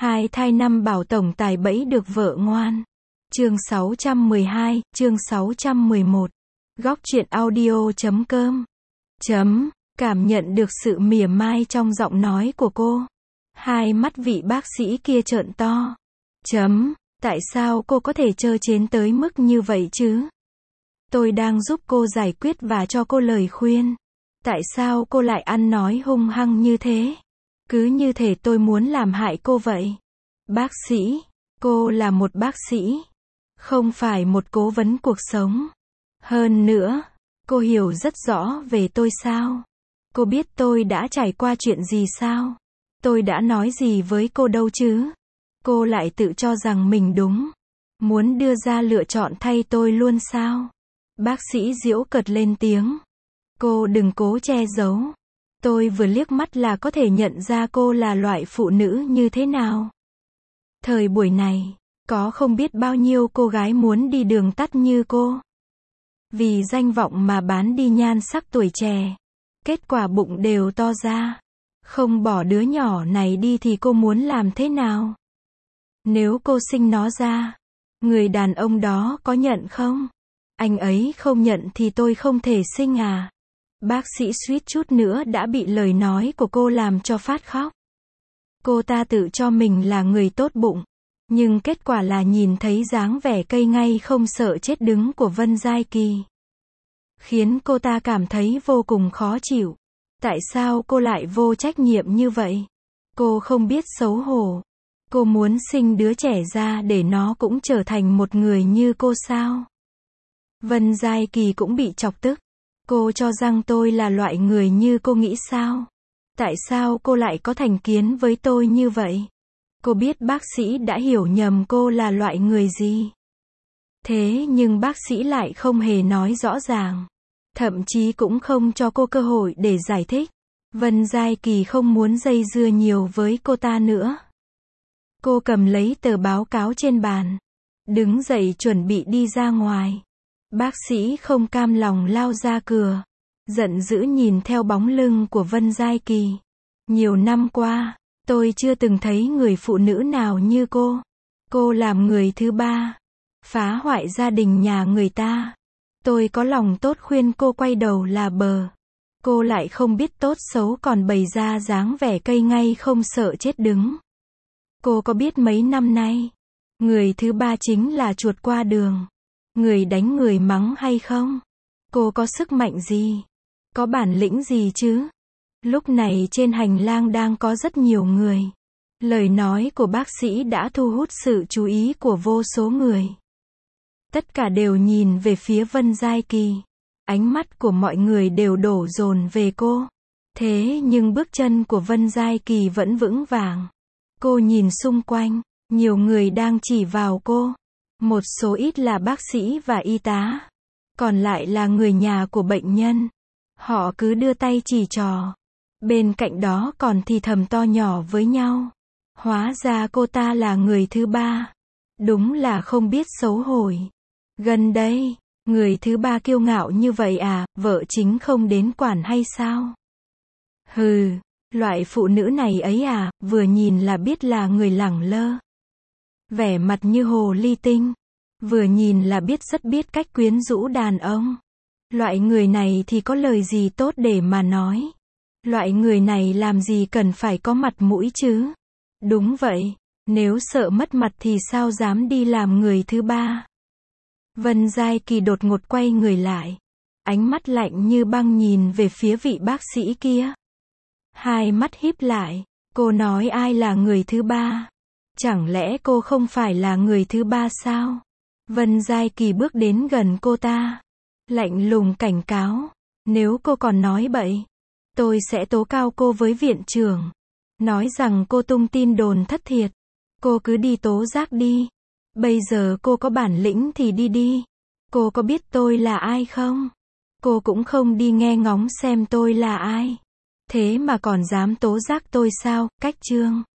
Hai thai năm bảo tổng tài bẫy được vợ ngoan. Chương 612, chương 611. Góc truyện audio.com. Cảm nhận được sự mỉa mai trong giọng nói của cô. Hai mắt vị bác sĩ kia trợn to. Tại sao cô có thể trơ trến tới mức như vậy chứ? Tôi đang giúp cô giải quyết và cho cô lời khuyên. Tại sao cô lại ăn nói hung hăng như thế? Cứ như thể tôi muốn làm hại cô vậy. Bác sĩ, cô là một bác sĩ, không phải một cố vấn cuộc sống. Hơn nữa, cô hiểu rất rõ về tôi sao? Cô biết tôi đã trải qua chuyện gì sao? Tôi đã nói gì với cô đâu chứ? Cô lại tự cho rằng mình đúng, muốn đưa ra lựa chọn thay tôi luôn sao? Bác sĩ giễu cợt lên tiếng. Cô đừng cố che giấu. Tôi vừa liếc mắt là có thể nhận ra cô là loại phụ nữ như thế nào. Thời buổi này, có không biết bao nhiêu cô gái muốn đi đường tắt như cô. Vì danh vọng mà bán đi nhan sắc tuổi trẻ. Kết quả bụng đều to ra. Không bỏ đứa nhỏ này đi thì cô muốn làm thế nào? Nếu cô sinh nó ra, người đàn ông đó có nhận không? Anh ấy không nhận thì tôi không thể sinh à? Bác sĩ suýt chút nữa đã bị lời nói của cô làm cho phát khóc. Cô ta tự cho mình là người tốt bụng, nhưng kết quả là nhìn thấy dáng vẻ cây ngay không sợ chết đứng của Vân Giai Kỳ. Khiến cô ta cảm thấy vô cùng khó chịu. Tại sao cô lại vô trách nhiệm như vậy? Cô không biết xấu hổ. Cô muốn sinh đứa trẻ ra để nó cũng trở thành một người như cô sao? Vân Giai Kỳ cũng bị chọc tức. Cô cho rằng tôi là loại người như cô nghĩ sao? Tại sao cô lại có thành kiến với tôi như vậy? Cô biết bác sĩ đã hiểu nhầm cô là loại người gì. Thế nhưng bác sĩ lại không hề nói rõ ràng. Thậm chí cũng không cho cô cơ hội để giải thích. Vân Giai Kỳ không muốn dây dưa nhiều với cô ta nữa. Cô cầm lấy tờ báo cáo trên bàn. Đứng dậy chuẩn bị đi ra ngoài. Bác sĩ không cam lòng lao ra cửa. Giận dữ nhìn theo bóng lưng của Vân Giai Kỳ. Nhiều năm qua, tôi chưa từng thấy người phụ nữ nào như cô. Cô làm người thứ ba. Phá hoại gia đình nhà người ta. Tôi có lòng tốt khuyên cô quay đầu là bờ. Cô lại không biết tốt xấu còn bày ra dáng vẻ cây ngay không sợ chết đứng. Cô có biết mấy năm nay, người thứ ba chính là chuột qua đường. Người đánh người mắng hay không? Cô có sức mạnh gì? Có bản lĩnh gì chứ? Lúc này trên hành lang đang có rất nhiều người. Lời nói của bác sĩ đã thu hút sự chú ý của vô số người. Tất cả đều nhìn về phía Vân Giai Kỳ. Ánh mắt của mọi người đều đổ dồn về cô. Thế nhưng bước chân của Vân Giai Kỳ vẫn vững vàng. Cô nhìn xung quanh, nhiều người đang chỉ vào cô. Một số ít là bác sĩ và y tá. Còn lại là người nhà của bệnh nhân. Họ cứ đưa tay chỉ trò. Bên cạnh đó còn thì thầm to nhỏ với nhau. Hóa ra cô ta là người thứ ba. Đúng là không biết xấu hổ. Gần đây, người thứ ba kiêu ngạo như vậy à, vợ chính không đến quản hay sao? Hừ, loại phụ nữ này ấy à, vừa nhìn là biết là người lẳng lơ. Vẻ mặt như hồ ly tinh. Vừa nhìn là biết rất biết cách quyến rũ đàn ông. Loại người này thì có lời gì tốt để mà nói. Loại người này làm gì cần phải có mặt mũi chứ? Đúng vậy, nếu sợ mất mặt thì sao dám đi làm người thứ ba? Vân Giai Kỳ đột ngột quay người lại. Ánh mắt lạnh như băng nhìn về phía vị bác sĩ kia. Hai mắt híp lại. Cô nói ai là người thứ ba? Chẳng lẽ cô không phải là người thứ ba sao? Vân Giai Kỳ bước đến gần cô ta. Lạnh lùng cảnh cáo. Nếu cô còn nói bậy, tôi sẽ tố cáo cô với viện trưởng. Nói rằng cô tung tin đồn thất thiệt. Cô cứ đi tố giác đi. Bây giờ cô có bản lĩnh thì đi đi. Cô có biết tôi là ai không? Cô cũng không đi nghe ngóng xem tôi là ai. Thế mà còn dám tố giác tôi sao? Cách chương.